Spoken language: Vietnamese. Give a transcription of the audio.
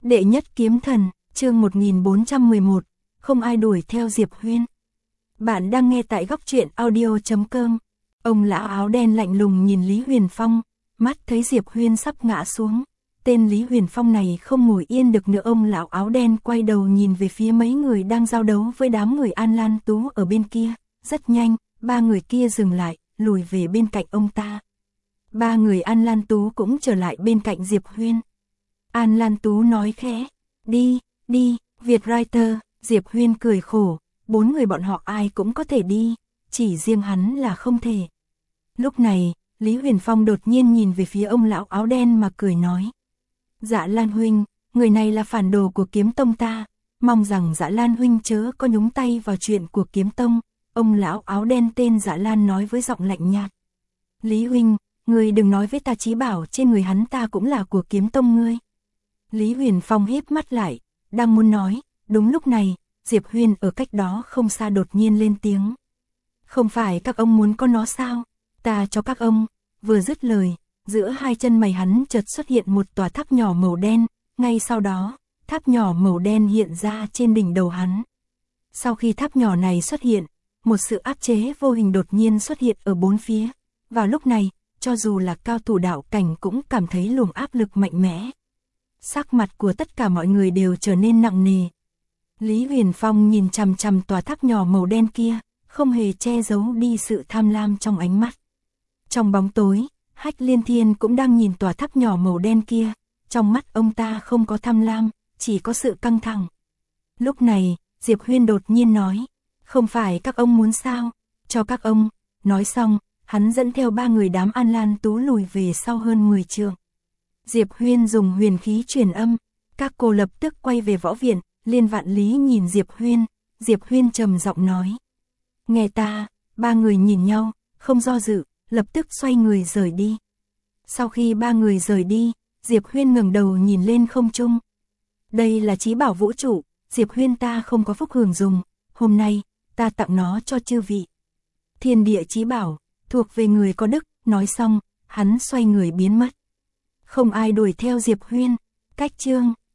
Đệ nhất kiếm thần, chương 1411, không ai đuổi theo Diệp Huyên. Bạn đang nghe tại góc truyện audio.com. Ông lão áo đen lạnh lùng nhìn Lý Huyền Phong, mắt thấy Diệp Huyên sắp ngã xuống. Tên Lý Huyền Phong này không ngồi yên được nữa, ông lão áo đen quay đầu nhìn về phía mấy người đang giao đấu với đám người An Lan Tú ở bên kia. Rất nhanh, ba người kia dừng lại, lùi về bên cạnh ông ta. Ba người An Lan Tú cũng trở lại bên cạnh Diệp Huyên. An Lan Tú nói khẽ, đi, Vietwriter. Diệp Huyên cười khổ, bốn người bọn họ ai cũng có thể đi, chỉ riêng hắn là không thể. Lúc này, Lý Huyền Phong đột nhiên nhìn về phía ông lão áo đen mà cười nói. Dạ Lan huynh, người này là phản đồ của Kiếm Tông ta, mong rằng Dạ Lan huynh chớ có nhúng tay vào chuyện của Kiếm Tông. Ông lão áo đen tên Dạ Lan nói với giọng lạnh nhạt. Lý huynh, người đừng nói với ta chí bảo trên người hắn ta cũng là của Kiếm Tông ngươi. Lý Huyền Phong híp mắt lại, đang muốn nói, đúng lúc này, Diệp Huyên ở cách đó không xa đột nhiên lên tiếng. Không phải các ông muốn có nó sao? Ta cho các ông. Vừa dứt lời, giữa hai chân mày hắn chợt xuất hiện một tòa tháp nhỏ màu đen, ngay sau đó, tháp nhỏ màu đen hiện ra trên đỉnh đầu hắn. Sau khi tháp nhỏ này xuất hiện, một sự áp chế vô hình đột nhiên xuất hiện ở bốn phía. Vào lúc này, cho dù là cao thủ đạo cảnh cũng cảm thấy luồng áp lực mạnh mẽ. Sắc mặt của tất cả mọi người đều trở nên nặng nề. Lý Huyền Phong nhìn chằm chằm tòa tháp nhỏ màu đen kia, không hề che giấu đi sự tham lam trong ánh mắt. Trong bóng tối, Hách Liên Thiên cũng đang nhìn tòa tháp nhỏ màu đen kia, trong mắt ông ta không có tham lam, chỉ có sự căng thẳng. Lúc này, Diệp Huyên đột nhiên nói, không phải các ông muốn sao, cho các ông. Nói xong, hắn dẫn theo ba người đám An Lan Tú lùi về sau hơn 10 trượng. Diệp Huyên dùng huyền khí truyền âm, các cô lập tức quay về võ viện. Liên Vạn Lý nhìn Diệp Huyên trầm giọng nói. Nghe ta. Ba người nhìn nhau, không do dự, lập tức xoay người rời đi. Sau khi ba người rời đi, Diệp Huyên ngẩng đầu nhìn lên không trung. Đây là chí bảo vũ trụ, Diệp Huyên ta không có phúc hưởng dùng, hôm nay, ta tặng nó cho chư vị. Thiên địa chí bảo, thuộc về người có đức, nói xong, hắn xoay người biến mất. Không ai đuổi theo Diệp Huyên, cách chương.